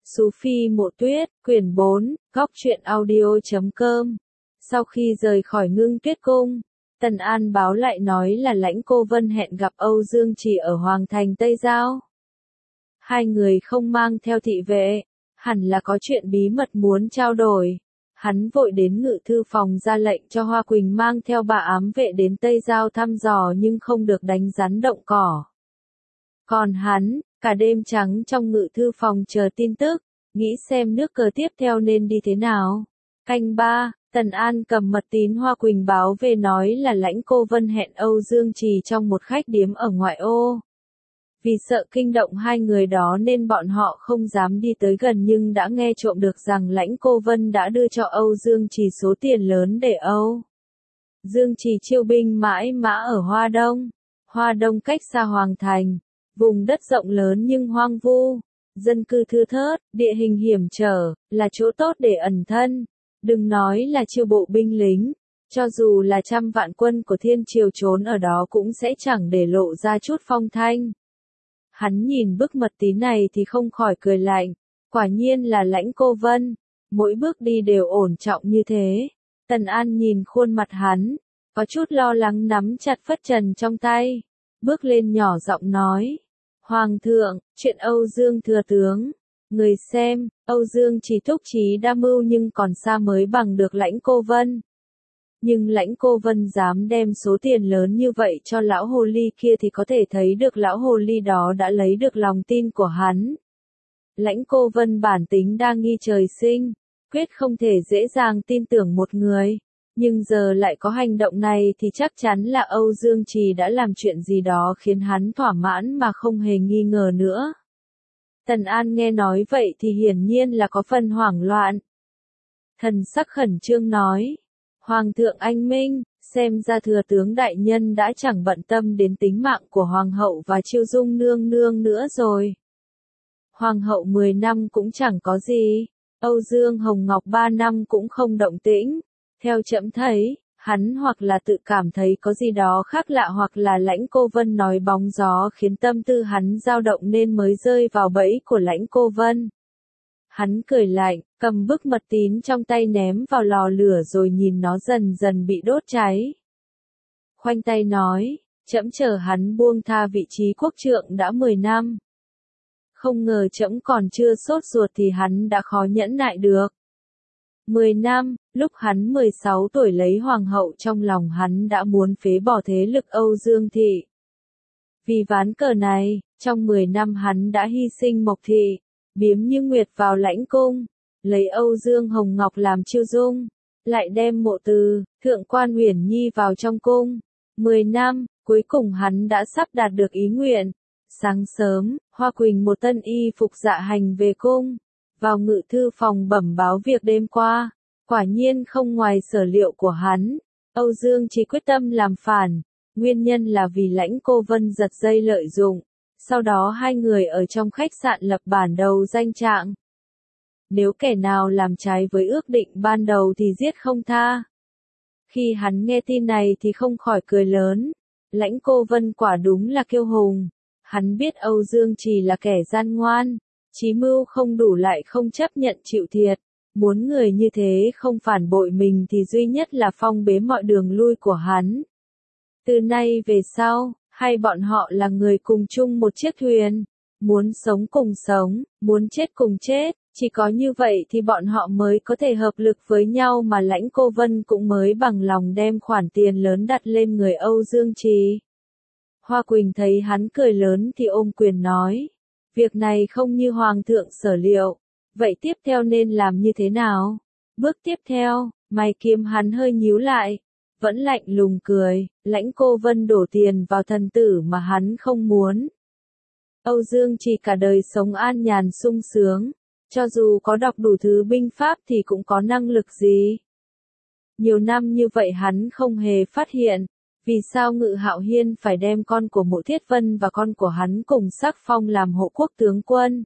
Sufi Mộ Tuyết, quyển 4, góc truyện audio.com. Sau khi rời khỏi Ngưng Tuyết Cung, Tần An báo lại nói là Lãnh Cô Vân hẹn gặp Âu Dương Trì ở Hoàng Thành Tây Giao. Hai người không mang theo thị vệ, hẳn là có chuyện bí mật muốn trao đổi. Hắn vội đến ngự thư phòng ra lệnh cho Hoa Quỳnh mang theo 3 ám vệ đến Tây Giao thăm dò nhưng không được đánh rắn động cỏ. Còn hắn, cả đêm trắng trong ngự thư phòng chờ tin tức, nghĩ xem nước cờ tiếp theo nên đi thế nào. Canh 3, Tần An cầm mật tín Hoa Quỳnh báo về nói là Lãnh Cô Vân hẹn Âu Dương Trì trong một khách điếm ở ngoại ô. Vì sợ kinh động hai người đó nên bọn họ không dám đi tới gần nhưng đã nghe trộm được rằng Lãnh Cô Vân đã đưa cho Âu Dương Trì số tiền lớn để Âu Dương Trì chiêu binh mãi mã ở Hoa Đông. Hoa Đông cách xa Hoàng Thành, vùng đất rộng lớn nhưng hoang vu, dân cư thưa thớt, địa hình hiểm trở, là chỗ tốt để ẩn thân. Đừng nói là chiêu bộ binh lính, cho dù là 100 vạn quân của thiên triều trốn ở đó cũng sẽ chẳng để lộ ra chút phong thanh. Hắn nhìn bức mật tín này thì không khỏi cười lạnh, quả nhiên là Lãnh Cô Vân, mỗi bước đi đều ổn trọng như thế. Tần An nhìn khuôn mặt hắn, có chút lo lắng nắm chặt phất trần trong tay, bước lên nhỏ giọng nói: Hoàng thượng, chuyện Âu Dương thừa tướng, người xem, Âu Dương chỉ thúc chí đa mưu nhưng còn xa mới bằng được Lãnh Cô Vân. Nhưng Lãnh Cô Vân dám đem số tiền lớn như vậy cho lão hồ ly kia thì có thể thấy được lão hồ ly đó đã lấy được lòng tin của hắn. Lãnh Cô Vân bản tính đa nghi trời sinh, quyết không thể dễ dàng tin tưởng một người. Nhưng giờ lại có hành động này thì chắc chắn là Âu Dương Trì đã làm chuyện gì đó khiến hắn thỏa mãn mà không hề nghi ngờ nữa. Tần An nghe nói vậy thì hiển nhiên là có phần hoảng loạn. Thần sắc khẩn trương nói: Hoàng thượng anh minh, xem ra thừa tướng đại nhân đã chẳng bận tâm đến tính mạng của Hoàng hậu và Chiêu Dung nương nương nữa rồi. Hoàng hậu 10 năm cũng chẳng có gì, Âu Dương Hồng Ngọc 3 năm cũng không động tĩnh. Theo trẫm thấy, hắn hoặc là tự cảm thấy có gì đó khác lạ hoặc là Lãnh Cô Vân nói bóng gió khiến tâm tư hắn dao động nên mới rơi vào bẫy của Lãnh Cô Vân. Hắn cười lạnh, cầm bức mật tín trong tay ném vào lò lửa rồi nhìn nó dần dần bị đốt cháy. Khoanh tay nói: trẫm chờ hắn buông tha vị trí quốc trượng đã 10 năm. Không ngờ trẫm còn chưa sốt ruột thì hắn đã khó nhẫn nại được. 10 năm, lúc hắn 16 tuổi lấy hoàng hậu trong lòng hắn đã muốn phế bỏ thế lực Âu Dương thị. Vì ván cờ này, trong 10 năm hắn đã hy sinh Mộc thị, biếm như nguyệt vào lãnh cung, lấy Âu Dương Hồng Ngọc làm chiêu dung, lại đem Mộ Từ, thượng quan Uyển Nhi vào trong cung. 10 năm, cuối cùng hắn đã sắp đạt được ý nguyện. Sáng sớm, Hoa Quỳnh một tân y phục dạ hành về cung, vào ngự thư phòng bẩm báo việc đêm qua. Quả nhiên không ngoài sở liệu của hắn, Âu Dương chỉ quyết tâm làm phản, nguyên nhân là vì Lãnh Cô Vân giật dây lợi dụng. Sau đó hai người ở trong khách sạn lập bản đầu danh trạng. Nếu kẻ nào làm trái với ước định ban đầu thì giết không tha. Khi hắn nghe tin này thì không khỏi cười lớn. Lãnh Cô Vân quả đúng là kiêu hùng. Hắn biết Âu Dương chỉ là kẻ gian ngoan, chí mưu không đủ lại không chấp nhận chịu thiệt. Muốn người như thế không phản bội mình thì duy nhất là phong bế mọi đường lui của hắn. Từ nay về sau, hai bọn họ là người cùng chung một chiếc thuyền, muốn sống cùng sống, muốn chết cùng chết, chỉ có như vậy thì bọn họ mới có thể hợp lực với nhau mà Lãnh Cô Vân cũng mới bằng lòng đem khoản tiền lớn đặt lên người Âu Dương Trì. Hoa Quỳnh thấy hắn cười lớn thì ôm quyền nói: việc này không như Hoàng thượng sở liệu, vậy tiếp theo nên làm như thế nào? Bước tiếp theo, mày kiếm hắn hơi nhíu lại, vẫn lạnh lùng cười: Lãnh Cô Vân đổ tiền vào thần tử mà hắn không muốn. Âu Dương chỉ cả đời sống an nhàn sung sướng, cho dù có đọc đủ thứ binh pháp thì cũng có năng lực gì. Nhiều năm như vậy hắn không hề phát hiện, vì sao Ngự Hạo Hiên phải đem con của Mộ Thiết Vân và con của hắn cùng sắc phong làm hộ quốc tướng quân.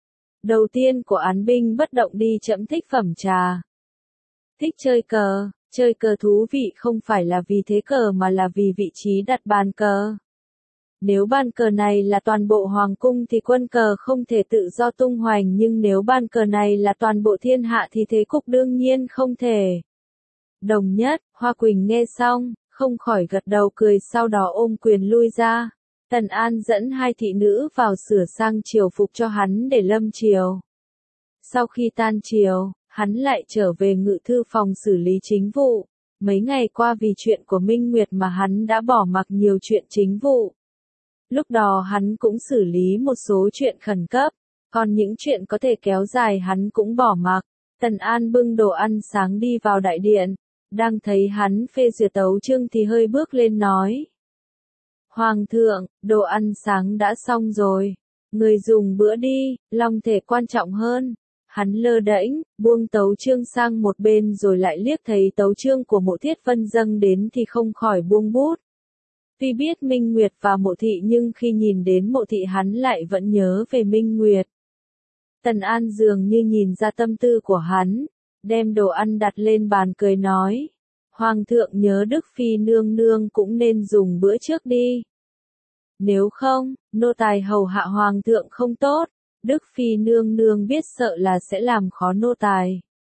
Đầu tiên của án binh bất động đi trẫm thích phẩm trà. Thích chơi cờ thú vị không phải là vì thế cờ mà là vì vị trí đặt bàn cờ. Nếu bàn cờ này là toàn bộ hoàng cung thì quân cờ không thể tự do tung hoành, nhưng nếu bàn cờ này là toàn bộ thiên hạ thì thế cục đương nhiên không thể. Đồng nhất, Hoa Quỳnh nghe xong, không khỏi gật đầu cười, sau đó ôm quyền lui ra. Tần An dẫn hai thị nữ vào sửa sang triều phục cho hắn để lâm triều. Sau khi tan triều, hắn lại trở về ngự thư phòng xử lý chính vụ. Mấy ngày qua vì chuyện của Minh Nguyệt mà hắn đã bỏ mặc nhiều chuyện chính vụ. Lúc đó hắn cũng xử lý một số chuyện khẩn cấp, còn những chuyện có thể kéo dài hắn cũng bỏ mặc. Tần An bưng đồ ăn sáng đi vào đại điện, đang thấy hắn phê duyệt tấu chương thì hơi bước lên nói. Hoàng thượng, đồ ăn sáng đã xong rồi, người dùng bữa đi, long thể quan trọng hơn. Hắn lơ đễnh, buông tấu chương sang một bên rồi lại liếc thấy tấu chương của Mộ Thiết Vân dâng đến thì không khỏi buông bút. Tuy biết Minh Nguyệt và Mộ Thị nhưng khi nhìn đến Mộ Thị hắn lại vẫn nhớ về Minh Nguyệt. Tần An dường như nhìn ra tâm tư của hắn, đem đồ ăn đặt lên bàn cười nói. Hoàng thượng nhớ Đức Phi nương nương cũng nên dùng bữa trước đi. Nếu không, nô tài hầu hạ hoàng thượng không tốt, Đức Phi nương nương biết sợ là sẽ làm khó nô tài.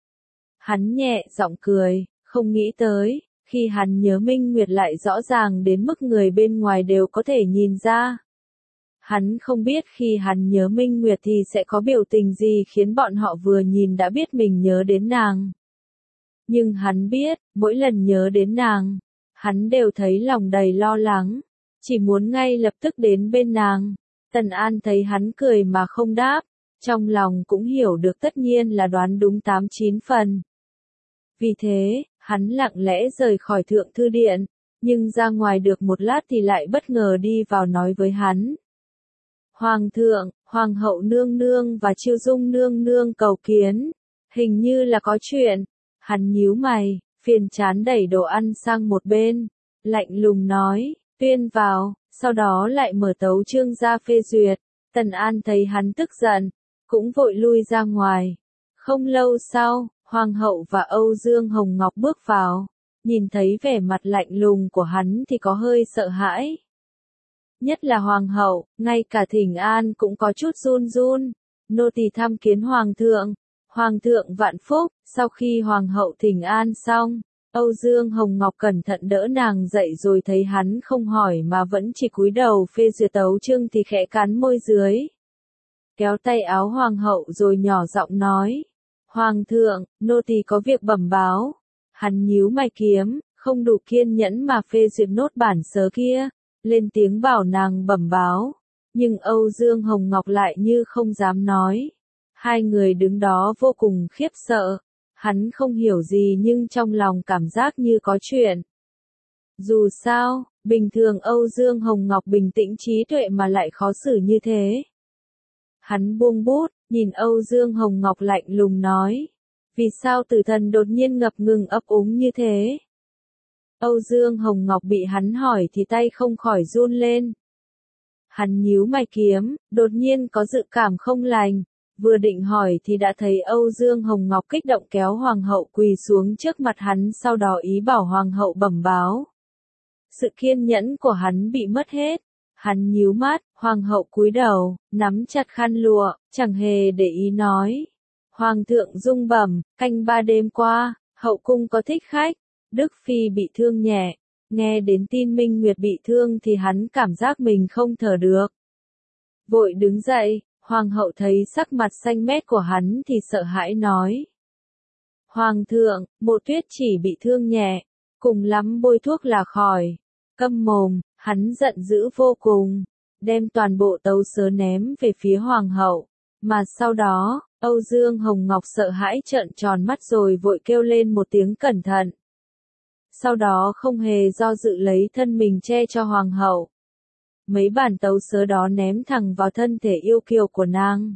Hắn nhẹ giọng cười, không nghĩ tới, khi hắn nhớ Minh Nguyệt lại rõ ràng đến mức người bên ngoài đều có thể nhìn ra. Hắn không biết khi hắn nhớ Minh Nguyệt thì sẽ có biểu tình gì khiến bọn họ vừa nhìn đã biết mình nhớ đến nàng. Nhưng hắn biết, mỗi lần nhớ đến nàng, hắn đều thấy lòng đầy lo lắng, chỉ muốn ngay lập tức đến bên nàng. Tần An thấy hắn cười mà không đáp, trong lòng cũng hiểu được tất nhiên là đoán đúng 8-9 phần. Vì thế, hắn lặng lẽ rời khỏi thượng thư điện, nhưng ra ngoài được một lát thì lại bất ngờ đi vào nói với hắn. Hoàng thượng, Hoàng hậu nương nương và Chiêu Dung nương nương cầu kiến, hình như là có chuyện. Hắn nhíu mày, phiền chán đẩy đồ ăn sang một bên, lạnh lùng nói, tuyên vào, sau đó lại mở tấu chương ra phê duyệt. Tần An thấy hắn tức giận, cũng vội lui ra ngoài. Không lâu sau, Hoàng hậu và Âu Dương Hồng Ngọc bước vào, nhìn thấy vẻ mặt lạnh lùng của hắn thì có hơi sợ hãi. Nhất là Hoàng hậu, ngay cả Thỉnh An cũng có chút run run. Nô tỳ tham kiến Hoàng thượng. Hoàng thượng vạn phúc. Sau khi Hoàng hậu Thỉnh An xong, Âu Dương Hồng Ngọc cẩn thận đỡ nàng dậy rồi thấy hắn không hỏi mà vẫn chỉ cúi đầu phê duyệt tấu chương thì khẽ cắn môi dưới. Kéo tay áo Hoàng hậu rồi nhỏ giọng nói. Hoàng thượng, nô tỳ có việc bẩm báo. Hắn nhíu mày kiếm, không đủ kiên nhẫn mà phê duyệt nốt bản sớ kia, lên tiếng bảo nàng bẩm báo. Nhưng Âu Dương Hồng Ngọc lại như không dám nói. Hai người đứng đó vô cùng khiếp sợ. Hắn không hiểu gì nhưng trong lòng cảm giác như có chuyện. Dù sao, bình thường Âu Dương Hồng Ngọc bình tĩnh trí tuệ mà lại khó xử như thế. Hắn buông bút, nhìn Âu Dương Hồng Ngọc lạnh lùng nói. Vì sao tử thần đột nhiên ngập ngừng ấp úng như thế? Âu Dương Hồng Ngọc bị hắn hỏi thì tay không khỏi run lên. Hắn nhíu mày kiếm, đột nhiên có dự cảm không lành. Vừa định hỏi thì đã thấy Âu Dương Hồng Ngọc kích động kéo Hoàng hậu quỳ xuống trước mặt hắn, sau đó ý bảo Hoàng hậu bẩm báo. Sự kiên nhẫn của hắn bị mất hết. Hắn nhíu mắt, Hoàng hậu cúi đầu, nắm chặt khăn lụa, chẳng hề để ý nói. Hoàng thượng dung bẩm, canh 3 đêm qua, hậu cung có thích khách, Đức Phi bị thương nhẹ. Nghe đến tin Minh Nguyệt bị thương thì hắn cảm giác mình không thở được. Vội đứng dậy. Hoàng hậu thấy sắc mặt xanh mét của hắn thì sợ hãi nói. Hoàng thượng, Mộ Tuyết chỉ bị thương nhẹ, cùng lắm bôi thuốc là khỏi. Câm mồm, hắn giận dữ vô cùng, đem toàn bộ tấu sớ ném về phía Hoàng hậu. Mà sau đó, Âu Dương Hồng Ngọc sợ hãi trợn tròn mắt rồi vội kêu lên một tiếng cẩn thận. Sau đó không hề do dự lấy thân mình che cho Hoàng hậu. Mấy bản tấu sớ đó ném thẳng vào thân thể yêu kiều của nàng.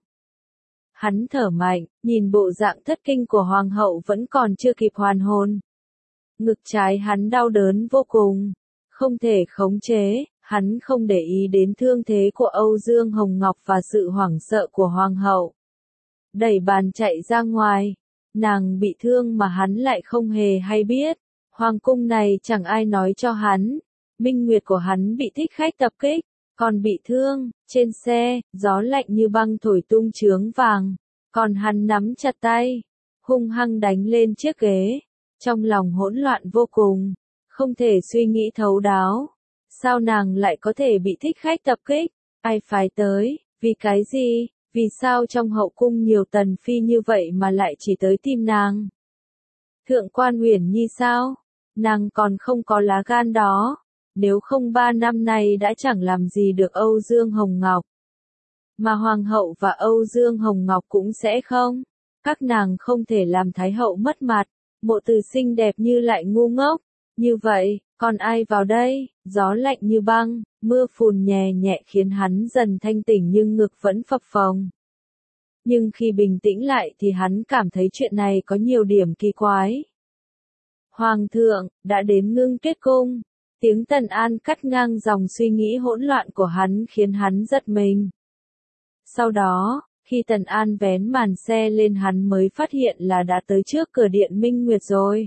Hắn thở mạnh, nhìn bộ dạng thất kinh của Hoàng hậu vẫn còn chưa kịp hoàn hồn. Ngực trái hắn đau đớn vô cùng, không thể khống chế, hắn không để ý đến thương thế của Âu Dương Hồng Ngọc và sự hoảng sợ của Hoàng hậu. Đẩy bàn chạy ra ngoài, nàng bị thương mà hắn lại không hề hay biết. Hoàng cung này chẳng ai nói cho hắn. Minh Nguyệt của hắn bị thích khách tập kích, còn bị thương, trên xe, gió lạnh như băng thổi tung chướng vàng, còn hắn nắm chặt tay, hung hăng đánh lên chiếc ghế, trong lòng hỗn loạn vô cùng, không thể suy nghĩ thấu đáo. Sao nàng lại có thể bị thích khách tập kích? Ai phái tới? Vì cái gì? Vì sao trong hậu cung nhiều tần phi như vậy mà lại chỉ tới tìm nàng? Thượng quan Uyển Nhi sao? Nàng còn không có lá gan đó. Nếu không 3 năm nay đã chẳng làm gì được Âu Dương Hồng Ngọc. Mà Hoàng hậu và Âu Dương Hồng Ngọc cũng sẽ không. Các nàng không thể làm Thái hậu mất mặt. Mộ Từ xinh đẹp như lại ngu ngốc. Như vậy, còn ai vào đây? Gió lạnh như băng, mưa phùn nhẹ nhẹ khiến hắn dần thanh tỉnh nhưng ngực vẫn phập phồng. Nhưng khi bình tĩnh lại thì hắn cảm thấy chuyện này có nhiều điểm kỳ quái. Hoàng thượng, đã đến Ngưng Tuyết Cung. Tiếng Tần An cắt ngang dòng suy nghĩ hỗn loạn của hắn khiến hắn giật mình. Sau đó, khi Tần An vén màn xe lên hắn mới phát hiện là đã tới trước cửa điện Minh Nguyệt rồi.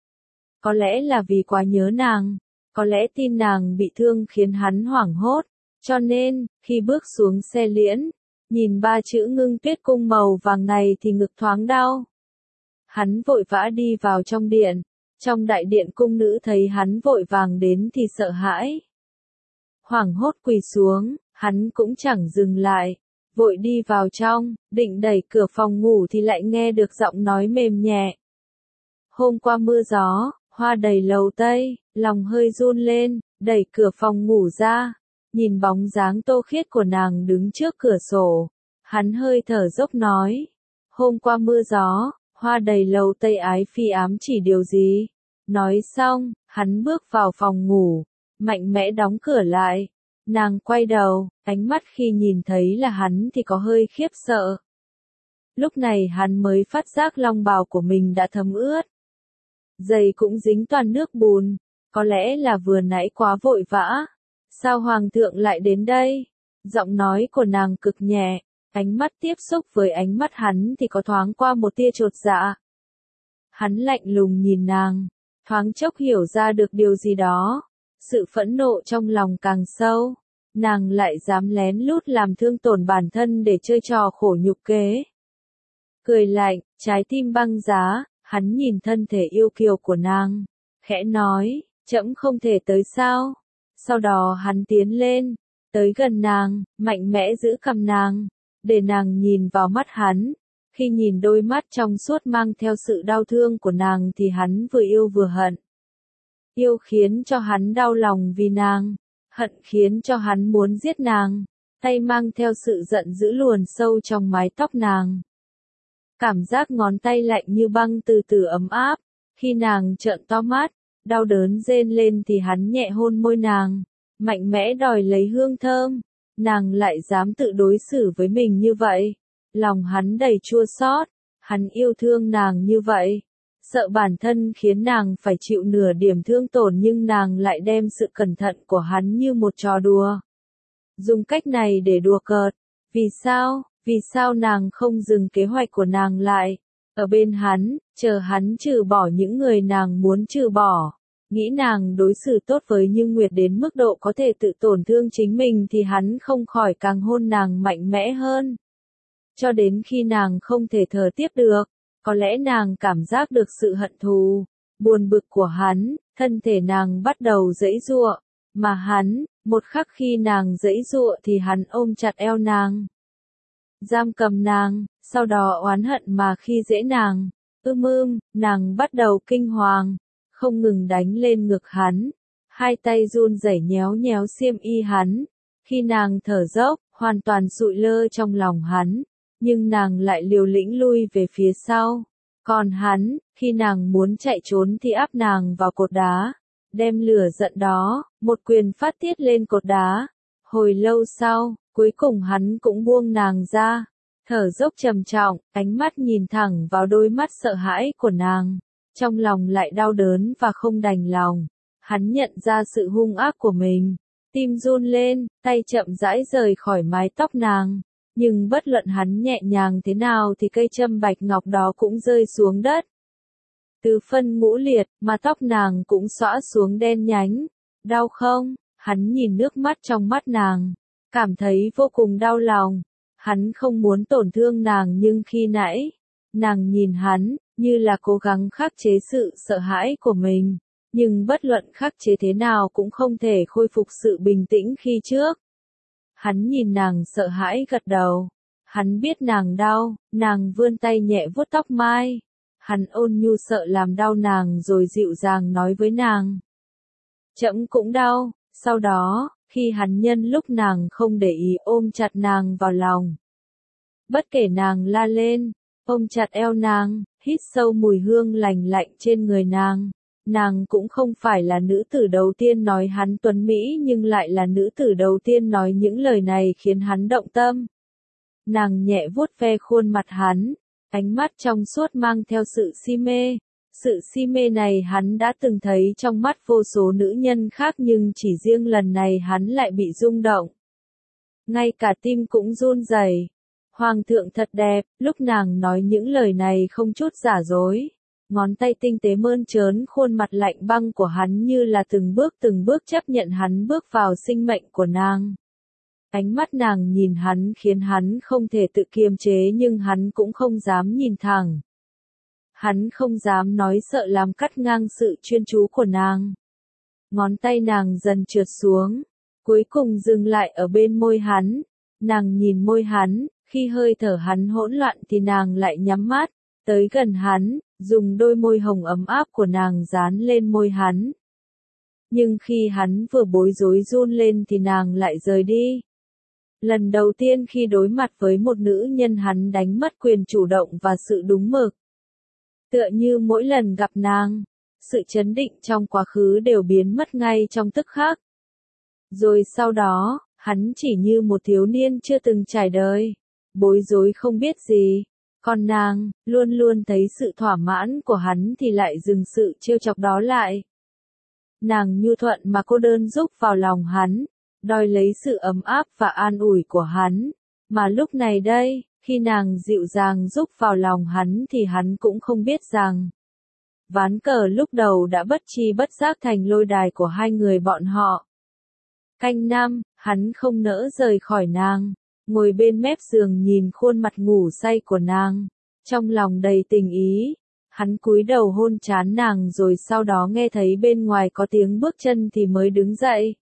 Có lẽ là vì quá nhớ nàng, có lẽ tin nàng bị thương khiến hắn hoảng hốt, cho nên, khi bước xuống xe liễn, nhìn 3 chữ Ngưng Tuyết Cung màu vàng này thì ngực thoáng đau. Hắn vội vã đi vào trong điện, trong đại điện cung nữ thấy hắn vội vàng đến thì sợ hãi. Hoảng hốt quỳ xuống, hắn cũng chẳng dừng lại, vội đi vào trong, định đẩy cửa phòng ngủ thì lại nghe được giọng nói mềm nhẹ. Hôm qua mưa gió, hoa đầy lầu tây, lòng hơi run lên, đẩy cửa phòng ngủ ra, nhìn bóng dáng tô khiết của nàng đứng trước cửa sổ, hắn hơi thở dốc nói, hôm qua mưa gió, hoa đầy lầu tây ái phi ám chỉ điều gì? Nói xong, hắn bước vào phòng ngủ, mạnh mẽ đóng cửa lại, nàng quay đầu, ánh mắt khi nhìn thấy là hắn thì có hơi khiếp sợ. Lúc này hắn mới phát giác long bào của mình đã thấm ướt. Giày cũng dính toàn nước bùn, có lẽ là vừa nãy quá vội vã. Sao hoàng thượng lại đến đây? Giọng nói của nàng cực nhẹ, ánh mắt tiếp xúc với ánh mắt hắn thì có thoáng qua một tia chột dạ. Hắn lạnh lùng nhìn nàng, thoáng chốc hiểu ra được điều gì đó. Sự phẫn nộ trong lòng càng sâu, nàng lại dám lén lút làm thương tổn bản thân để chơi trò khổ nhục kế. Cười lạnh, trái tim băng giá. Hắn nhìn thân thể yêu kiều của nàng, khẽ nói, trẫm không thể tới sao? Sau đó hắn tiến lên, tới gần nàng, mạnh mẽ giữ cầm nàng, để nàng nhìn vào mắt hắn. Khi nhìn đôi mắt trong suốt mang theo sự đau thương của nàng thì hắn vừa yêu vừa hận. Yêu khiến cho hắn đau lòng vì nàng, hận khiến cho hắn muốn giết nàng, tay mang theo sự giận dữ luồn sâu trong mái tóc nàng. Cảm giác ngón tay lạnh như băng từ từ ấm áp, khi nàng trợn to mắt, đau đớn rên lên thì hắn nhẹ hôn môi nàng, mạnh mẽ đòi lấy hương thơm, nàng lại dám tự đối xử với mình như vậy, lòng hắn đầy chua xót, hắn yêu thương nàng như vậy, sợ bản thân khiến nàng phải chịu nửa điểm thương tổn nhưng nàng lại đem sự cẩn thận của hắn như một trò đùa. Dùng cách này để đùa cợt, vì sao? Vì sao nàng không dừng kế hoạch của nàng lại, ở bên hắn, chờ hắn trừ bỏ những người nàng muốn trừ bỏ, nghĩ nàng đối xử tốt với Như Nguyệt đến mức độ có thể tự tổn thương chính mình thì hắn không khỏi càng hôn nàng mạnh mẽ hơn. Cho đến khi nàng không thể thở tiếp được, có lẽ nàng cảm giác được sự hận thù, buồn bực của hắn, thân thể nàng bắt đầu giãy giụa, mà hắn, một khắc khi nàng giãy giụa thì hắn ôm chặt eo nàng. Giam cầm nàng, sau đó oán hận mà khi dễ nàng, nàng bắt đầu kinh hoàng, không ngừng đánh lên ngực hắn, hai tay run rẩy nhéo nhéo xiêm y hắn, khi nàng thở dốc, hoàn toàn sụi lơ trong lòng hắn, nhưng nàng lại liều lĩnh lui về phía sau, còn hắn, khi nàng muốn chạy trốn thì áp nàng vào cột đá, đem lửa giận đó, một quyền phát tiết lên cột đá, hồi lâu sau. Cuối cùng hắn cũng buông nàng ra, thở dốc trầm trọng, ánh mắt nhìn thẳng vào đôi mắt sợ hãi của nàng, trong lòng lại đau đớn và không đành lòng. Hắn nhận ra sự hung ác của mình, tim run lên, tay chậm rãi rời khỏi mái tóc nàng, nhưng bất luận hắn nhẹ nhàng thế nào thì cây châm bạch ngọc đó cũng rơi xuống đất. Tứ phân ngũ liệt, mà tóc nàng cũng xõa xuống đen nhánh. Đau không? Hắn nhìn nước mắt trong mắt nàng. cảm thấy vô cùng đau lòng. Hắn không muốn tổn thương nàng nhưng khi nãy, nàng nhìn hắn, như là cố gắng khắc chế sự sợ hãi của mình. Nhưng bất luận khắc chế thế nào cũng không thể khôi phục sự bình tĩnh khi trước. Hắn nhìn nàng sợ hãi gật đầu. Hắn biết nàng đau, nàng vươn tay nhẹ vuốt tóc mai. Hắn ôn nhu sợ làm đau nàng rồi dịu dàng nói với nàng. Trẫm cũng đau, sau đó, khi hắn nhân lúc nàng không để ý ôm chặt nàng vào lòng. Bất kể nàng la lên, ôm chặt eo nàng, hít sâu mùi hương lành lạnh trên người nàng. Nàng cũng không phải là nữ tử đầu tiên nói hắn tuấn mỹ nhưng lại là nữ tử đầu tiên nói những lời này khiến hắn động tâm. Nàng nhẹ vuốt ve khuôn mặt hắn, ánh mắt trong suốt mang theo sự si mê. Sự si mê này hắn đã từng thấy trong mắt vô số nữ nhân khác nhưng chỉ riêng lần này hắn lại bị rung động. Ngay cả tim cũng run rẩy. Hoàng thượng thật đẹp, lúc nàng nói những lời này không chút giả dối. Ngón tay tinh tế mơn trớn khuôn mặt lạnh băng của hắn như là từng bước chấp nhận hắn bước vào sinh mệnh của nàng. Ánh mắt nàng nhìn hắn khiến hắn không thể tự kiềm chế nhưng hắn cũng không dám nhìn thẳng. Hắn không dám nói sợ làm cắt ngang sự chuyên chú của nàng. Ngón tay nàng dần trượt xuống, cuối cùng dừng lại ở bên môi hắn. Nàng nhìn môi hắn, khi hơi thở hắn hỗn loạn thì nàng lại nhắm mắt, tới gần hắn, dùng đôi môi hồng ấm áp của nàng dán lên môi hắn. Nhưng khi hắn vừa bối rối run lên thì nàng lại rời đi. Lần đầu tiên khi đối mặt với một nữ nhân hắn đánh mất quyền chủ động và sự đúng mực. Tựa như mỗi lần gặp nàng, sự chấn định trong quá khứ đều biến mất ngay trong tức khắc. Rồi sau đó, hắn chỉ như một thiếu niên chưa từng trải đời, bối rối không biết gì. Còn nàng, luôn luôn thấy sự thỏa mãn của hắn thì lại dừng sự trêu chọc đó lại. Nàng nhu thuận mà cô đơn rúc vào lòng hắn, đòi lấy sự ấm áp và an ủi của hắn. Mà lúc này đây, khi nàng dịu dàng rúc vào lòng hắn thì hắn cũng không biết rằng ván cờ lúc đầu đã bất tri bất giác thành lôi đài của hai người bọn họ. Canh năm, hắn không nỡ rời khỏi nàng, ngồi bên mép giường nhìn khuôn mặt ngủ say của nàng, trong lòng đầy tình ý. Hắn cúi đầu hôn trán nàng rồi sau đó nghe thấy bên ngoài có tiếng bước chân thì mới đứng dậy.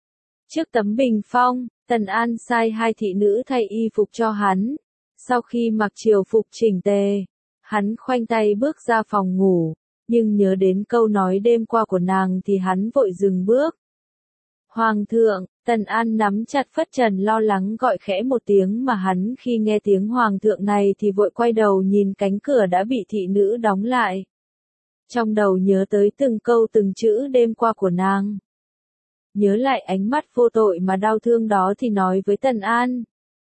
Trước tấm bình phong, Tần An sai hai thị nữ thay y phục cho hắn. Sau khi mặc triều phục chỉnh tề, hắn khoanh tay bước ra phòng ngủ, nhưng nhớ đến câu nói đêm qua của nàng thì hắn vội dừng bước. Hoàng thượng, Tần An nắm chặt phất trần lo lắng gọi khẽ một tiếng mà hắn khi nghe tiếng hoàng thượng này thì vội quay đầu nhìn cánh cửa đã bị thị nữ đóng lại. Trong đầu nhớ tới từng câu từng chữ đêm qua của nàng. Nhớ lại ánh mắt vô tội mà đau thương đó thì nói với Tần An.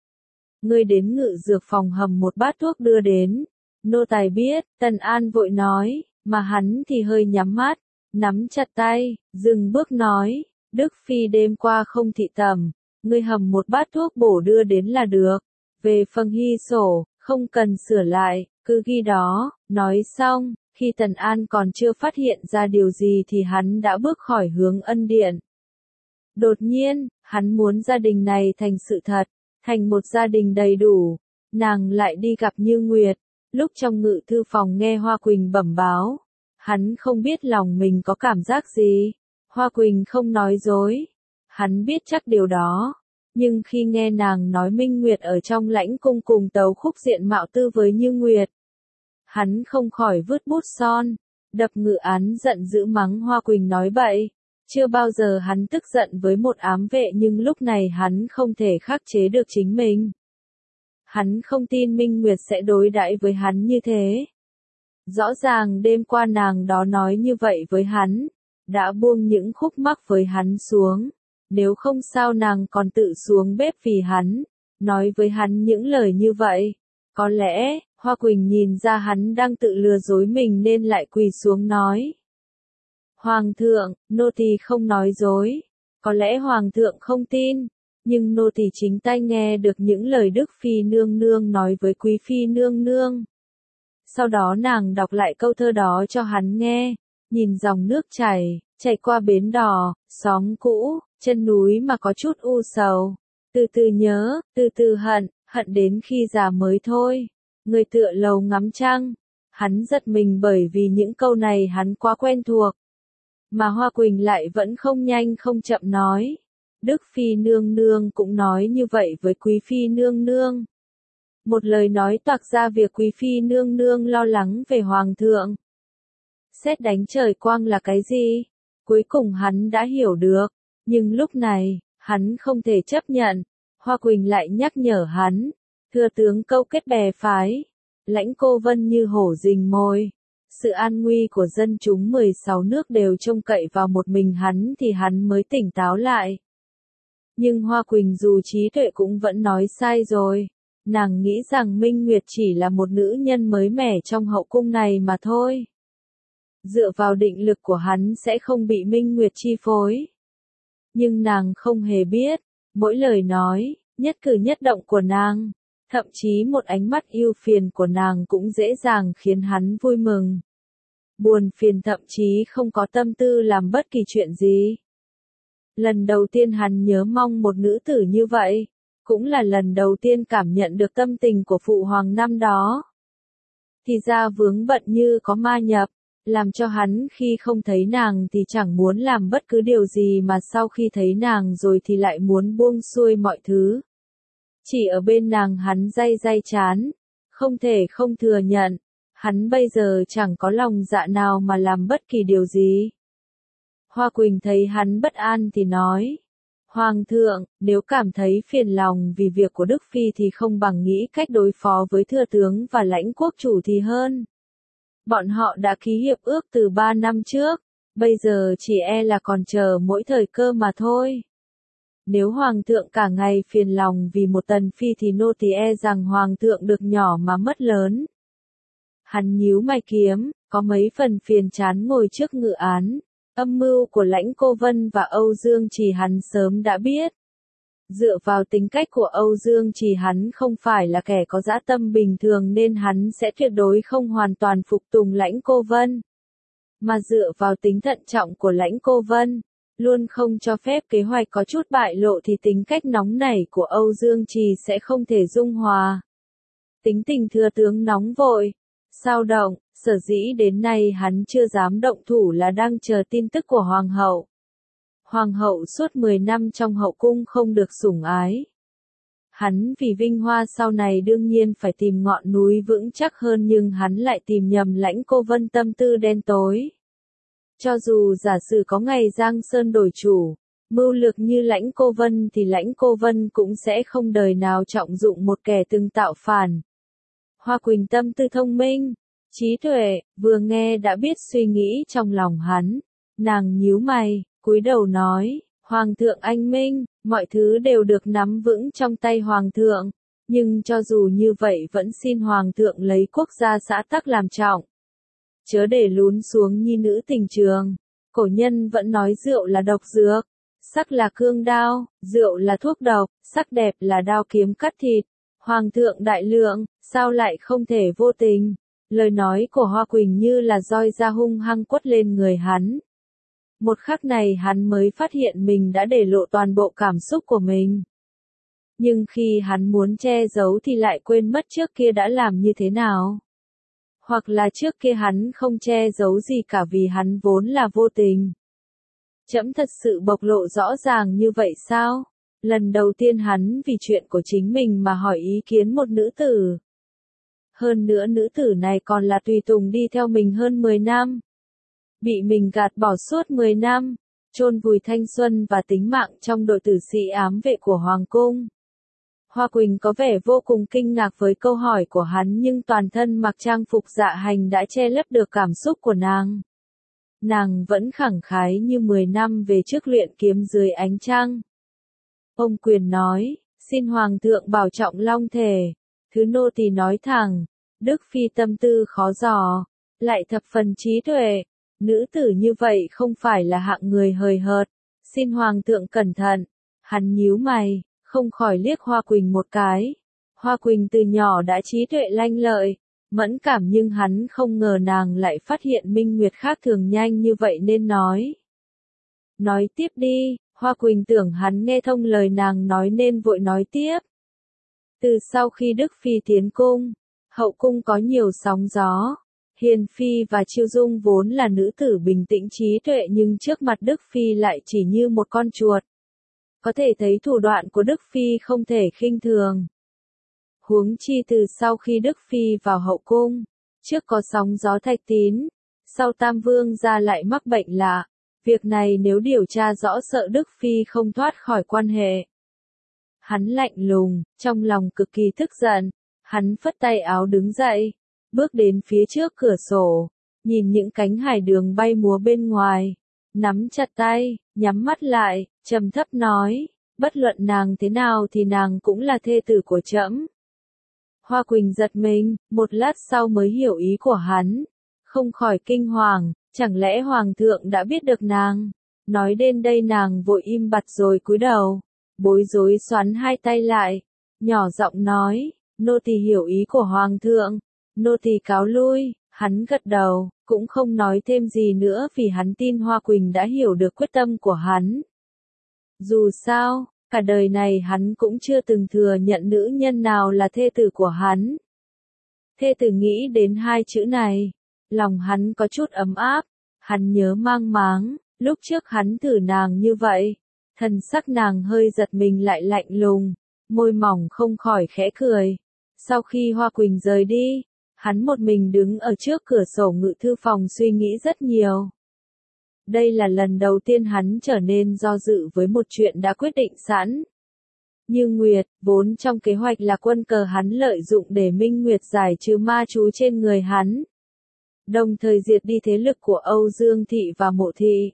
Ngươi đến ngự dược phòng hầm một bát thuốc đưa đến. Nô tài biết, Tần An vội nói, mà hắn thì hơi nhắm mắt, nắm chặt tay, dừng bước nói. Đức Phi đêm qua không thị tầm, ngươi hầm một bát thuốc bổ đưa đến là được. Về phần ghi sổ, không cần sửa lại, cứ ghi đó. Nói xong, khi Tần An còn chưa phát hiện ra điều gì thì hắn đã bước khỏi hướng ân điện. Đột nhiên, hắn muốn gia đình này thành sự thật, thành một gia đình đầy đủ. Nàng lại đi gặp Như Nguyệt, lúc trong ngự thư phòng nghe Hoa Quỳnh bẩm báo. Hắn không biết lòng mình có cảm giác gì. Hoa Quỳnh không nói dối. Hắn biết chắc điều đó. Nhưng khi nghe nàng nói Minh Nguyệt ở trong lãnh cung cùng tấu khúc diện mạo tư với Như Nguyệt, hắn không khỏi vứt bút son, đập ngự án giận dữ mắng Hoa Quỳnh nói bậy. Chưa bao giờ hắn tức giận với một ám vệ nhưng lúc này hắn không thể khắc chế được chính mình. Hắn không tin Minh Nguyệt sẽ đối đãi với hắn như thế. Rõ ràng đêm qua nàng đó nói như vậy với hắn, đã buông những khúc mắc với hắn xuống. Nếu không sao nàng còn tự xuống bếp vì hắn, nói với hắn những lời như vậy. Có lẽ, Hoa Quỳnh nhìn ra hắn đang tự lừa dối mình nên lại quỳ xuống nói. Hoàng thượng, nô tỳ không nói dối. Có lẽ Hoàng thượng không tin, nhưng nô tỳ chính tai nghe được những lời Đức Phi nương nương nói với Quý Phi nương nương. Sau đó nàng đọc lại câu thơ đó cho hắn nghe, nhìn dòng nước chảy qua bến đò, xóm cũ, chân núi mà có chút u sầu. từ từ nhớ, từ từ hận, hận đến khi già mới thôi. Người tựa lầu ngắm trăng. Hắn giật mình bởi vì những câu này hắn quá quen thuộc. Mà Hoa Quỳnh lại vẫn không nhanh không chậm nói. Đức Phi nương nương cũng nói như vậy với Quý Phi nương nương. Một lời nói toạc ra việc Quý Phi nương nương lo lắng về Hoàng thượng. Sét đánh trời quang là cái gì? Cuối cùng hắn đã hiểu được. Nhưng lúc này, hắn không thể chấp nhận. Hoa Quỳnh lại nhắc nhở hắn. Thừa tướng câu kết bè phái. Lãnh Cô Vân như hổ rình mồi. Sự an nguy của dân chúng 16 nước đều trông cậy vào một mình hắn thì hắn mới tỉnh táo lại. Nhưng Hoa Quỳnh dù trí tuệ cũng vẫn nói sai rồi. Nàng nghĩ rằng Minh Nguyệt chỉ là một nữ nhân mới mẻ trong hậu cung này mà thôi. Dựa vào định lực của hắn sẽ không bị Minh Nguyệt chi phối. Nhưng nàng không hề biết, mỗi lời nói, nhất cử nhất động của nàng, thậm chí một ánh mắt ưu phiền của nàng cũng dễ dàng khiến hắn vui mừng. Buồn phiền thậm chí không có tâm tư làm bất kỳ chuyện gì. Lần đầu tiên hắn nhớ mong một nữ tử như vậy, cũng là lần đầu tiên cảm nhận được tâm tình của phụ hoàng năm đó. Thì ra vướng bận như có ma nhập, làm cho hắn khi không thấy nàng thì chẳng muốn làm bất cứ điều gì mà sau khi thấy nàng rồi thì lại muốn buông xuôi mọi thứ. Chỉ ở bên nàng hắn day day chán, không thể không thừa nhận, hắn bây giờ chẳng có lòng dạ nào mà làm bất kỳ điều gì. Hoa Quỳnh thấy hắn bất an thì nói, Hoàng thượng, nếu cảm thấy phiền lòng vì việc của Đức Phi thì không bằng nghĩ cách đối phó với thừa tướng và lãnh quốc chủ thì hơn. Bọn họ đã ký hiệp ước từ 3 năm trước, bây giờ chỉ e là còn chờ mỗi thời cơ mà thôi. Nếu Hoàng thượng cả ngày phiền lòng vì một tần phi thì nô tỳ e rằng Hoàng thượng được nhỏ mà mất lớn. Hắn nhíu mày kiếm, có mấy phần phiền chán ngồi trước ngự án. Âm mưu của Lãnh Cô Vân và Âu Dương Trì hắn sớm đã biết. Dựa vào tính cách của Âu Dương Trì hắn không phải là kẻ có dã tâm bình thường nên hắn sẽ tuyệt đối không hoàn toàn phục tùng Lãnh Cô Vân. Mà dựa vào tính thận trọng của Lãnh Cô Vân, luôn không cho phép kế hoạch có chút bại lộ thì tính cách nóng nảy của Âu Dương Trì sẽ không thể dung hòa. Tính tình thừa tướng nóng vội, sao động, sở dĩ đến nay hắn chưa dám động thủ là đang chờ tin tức của Hoàng hậu. Hoàng hậu suốt 10 năm trong hậu cung không được sủng ái. Hắn vì vinh hoa sau này đương nhiên phải tìm ngọn núi vững chắc hơn nhưng hắn lại tìm nhầm Lãnh Cô Vân tâm tư đen tối. Cho dù giả sử có ngày Giang Sơn đổi chủ, mưu lược như Lãnh Cô Vân thì Lãnh Cô Vân cũng sẽ không đời nào trọng dụng một kẻ từng tạo phản. Hoa Quỳnh tâm tư thông minh, trí tuệ, vừa nghe đã biết suy nghĩ trong lòng hắn. Nàng nhíu mày, cúi đầu nói, Hoàng thượng anh minh, mọi thứ đều được nắm vững trong tay Hoàng thượng, nhưng cho dù như vậy vẫn xin Hoàng thượng lấy quốc gia xã tắc làm trọng. Chớ để lún xuống nhi nữ tình trường. Cổ nhân vẫn nói rượu là độc dược, sắc là cương đao, rượu là thuốc độc, sắc đẹp là đao kiếm cắt thịt. Hoàng thượng đại lượng, sao lại không thể vô tình? Lời nói của Hoa Quỳnh như là roi da hung hăng quất lên người hắn. Một khắc này hắn mới phát hiện mình đã để lộ toàn bộ cảm xúc của mình. Nhưng khi hắn muốn che giấu thì lại quên mất trước kia đã làm như thế nào. Hoặc là trước kia hắn không che giấu gì cả vì hắn vốn là vô tình. Trẫm thật sự bộc lộ rõ ràng như vậy sao? Lần đầu tiên hắn vì chuyện của chính mình mà hỏi ý kiến một nữ tử. Hơn nữa nữ tử này còn là tùy tùng đi theo mình hơn 10 năm. Bị mình gạt bỏ suốt 10 năm, chôn vùi thanh xuân và tính mạng trong đội tử sĩ ám vệ của Hoàng cung. Hoa Quỳnh có vẻ vô cùng kinh ngạc với câu hỏi của hắn nhưng toàn thân mặc trang phục dạ hành đã che lấp được cảm xúc của nàng. Nàng vẫn khẳng khái như 10 năm về trước luyện kiếm dưới ánh trăng. Ông Quyền nói, xin Hoàng thượng bảo trọng long thể, thứ nô tỳ nói thẳng, Đức Phi tâm tư khó dò, lại thập phần trí tuệ, nữ tử như vậy không phải là hạng người hời hợt, xin Hoàng thượng cẩn thận. Hắn nhíu mày, không khỏi liếc Hoa Quỳnh một cái. Hoa Quỳnh từ nhỏ đã trí tuệ lanh lợi, mẫn cảm nhưng hắn không ngờ nàng lại phát hiện Minh Nguyệt khác thường nhanh như vậy nên nói. Nói tiếp đi, Hoa Quỳnh tưởng hắn nghe thông lời nàng nói nên vội nói tiếp. Từ sau khi Đức Phi tiến cung, hậu cung có nhiều sóng gió. Hiền Phi và Chiêu Dung vốn là nữ tử bình tĩnh trí tuệ nhưng trước mặt Đức Phi lại chỉ như một con chuột. Có thể thấy thủ đoạn của Đức Phi không thể khinh thường. Huống chi từ sau khi Đức Phi vào hậu cung, trước có sóng gió Thạch Tín, sau Tam Vương gia lại mắc bệnh lạ. Việc này nếu điều tra rõ sợ Đức Phi không thoát khỏi quan hệ. Hắn lạnh lùng, trong lòng cực kỳ tức giận, hắn phất tay áo đứng dậy, bước đến phía trước cửa sổ, nhìn những cánh hải đường bay múa bên ngoài, nắm chặt tay, nhắm mắt lại, trầm thấp nói, bất luận nàng thế nào thì nàng cũng là thê tử của trẫm. Hoa Quỳnh giật mình, một lát sau mới hiểu ý của hắn, không khỏi kinh hoàng, chẳng lẽ hoàng thượng đã biết được nàng? Nói đến đây nàng vội im bặt rồi cúi đầu, bối rối xoắn hai tay lại, nhỏ giọng nói, nô tỳ hiểu ý của hoàng thượng, nô tỳ cáo lui. Hắn gật đầu, cũng không nói thêm gì nữa vì hắn tin Hoa Quỳnh đã hiểu được quyết tâm của hắn. Dù sao, cả đời này hắn cũng chưa từng thừa nhận nữ nhân nào là thê tử của hắn. Thê tử nghĩ đến hai chữ này, lòng hắn có chút ấm áp, hắn nhớ mang máng, lúc trước hắn thử nàng như vậy, thần sắc nàng hơi giật mình lại lạnh lùng, môi mỏng không khỏi khẽ cười. Sau khi Hoa Quỳnh rời đi, hắn một mình đứng ở trước cửa sổ ngự thư phòng suy nghĩ rất nhiều. Đây là lần đầu tiên hắn trở nên do dự với một chuyện đã quyết định sẵn. Như Nguyệt, vốn trong kế hoạch là quân cờ hắn lợi dụng để Minh Nguyệt giải trừ ma chú trên người hắn. Đồng thời diệt đi thế lực của Âu Dương Thị và Mộ Thị.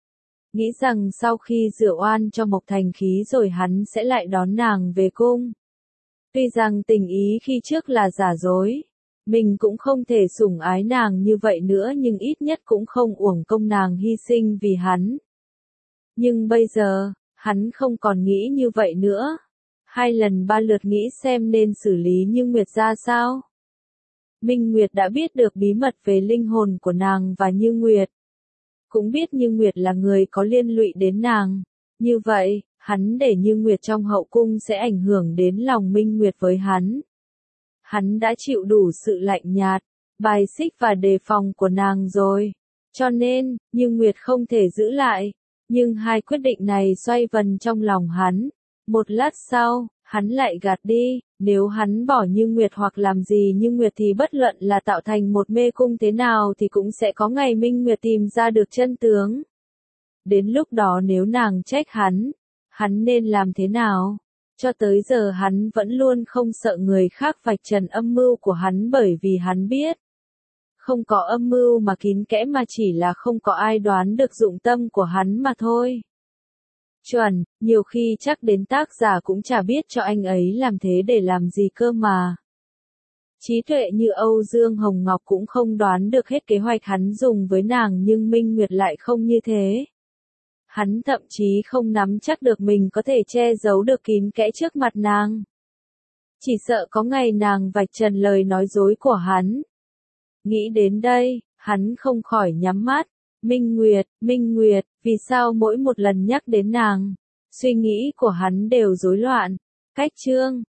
Nghĩ rằng sau khi rửa oan cho Mộc Thành Khí rồi hắn sẽ lại đón nàng về cung. Tuy rằng tình ý khi trước là giả dối, mình cũng không thể sủng ái nàng như vậy nữa nhưng ít nhất cũng không uổng công nàng hy sinh vì hắn. Nhưng bây giờ, hắn không còn nghĩ như vậy nữa. 2 lần 3 lượt nghĩ xem nên xử lý Như Nguyệt ra sao. Minh Nguyệt đã biết được bí mật về linh hồn của nàng và Như Nguyệt. Cũng biết Như Nguyệt là người có liên lụy đến nàng. Như vậy, hắn để Như Nguyệt trong hậu cung sẽ ảnh hưởng đến lòng Minh Nguyệt với hắn. Hắn đã chịu đủ sự lạnh nhạt, bài xích và đề phòng của nàng rồi. Cho nên, Như Nguyệt không thể giữ lại. Nhưng hai quyết định này xoay vần trong lòng hắn. Một lát sau, hắn lại gạt đi. Nếu hắn bỏ Như Nguyệt hoặc làm gì Như Nguyệt thì bất luận là tạo thành một mê cung thế nào thì cũng sẽ có ngày Minh Nguyệt tìm ra được chân tướng. Đến lúc đó nếu nàng trách hắn nên làm thế nào? Cho tới giờ hắn vẫn luôn không sợ người khác vạch trần âm mưu của hắn bởi vì hắn biết. Không có âm mưu mà kín kẽ mà chỉ là không có ai đoán được dụng tâm của hắn mà thôi. Chuẩn, nhiều khi chắc đến tác giả cũng chả biết cho anh ấy làm thế để làm gì cơ mà. Trí tuệ như Âu Dương Hồng Ngọc cũng không đoán được hết kế hoạch hắn dùng với nàng nhưng Minh Nguyệt lại không như thế. Hắn thậm chí không nắm chắc được mình có thể che giấu được kín kẽ trước mặt nàng. Chỉ sợ có ngày nàng vạch trần lời nói dối của hắn. Nghĩ đến đây, hắn không khỏi nhắm mắt. Minh Nguyệt, vì sao mỗi một lần nhắc đến nàng, suy nghĩ của hắn đều rối loạn. Cách chương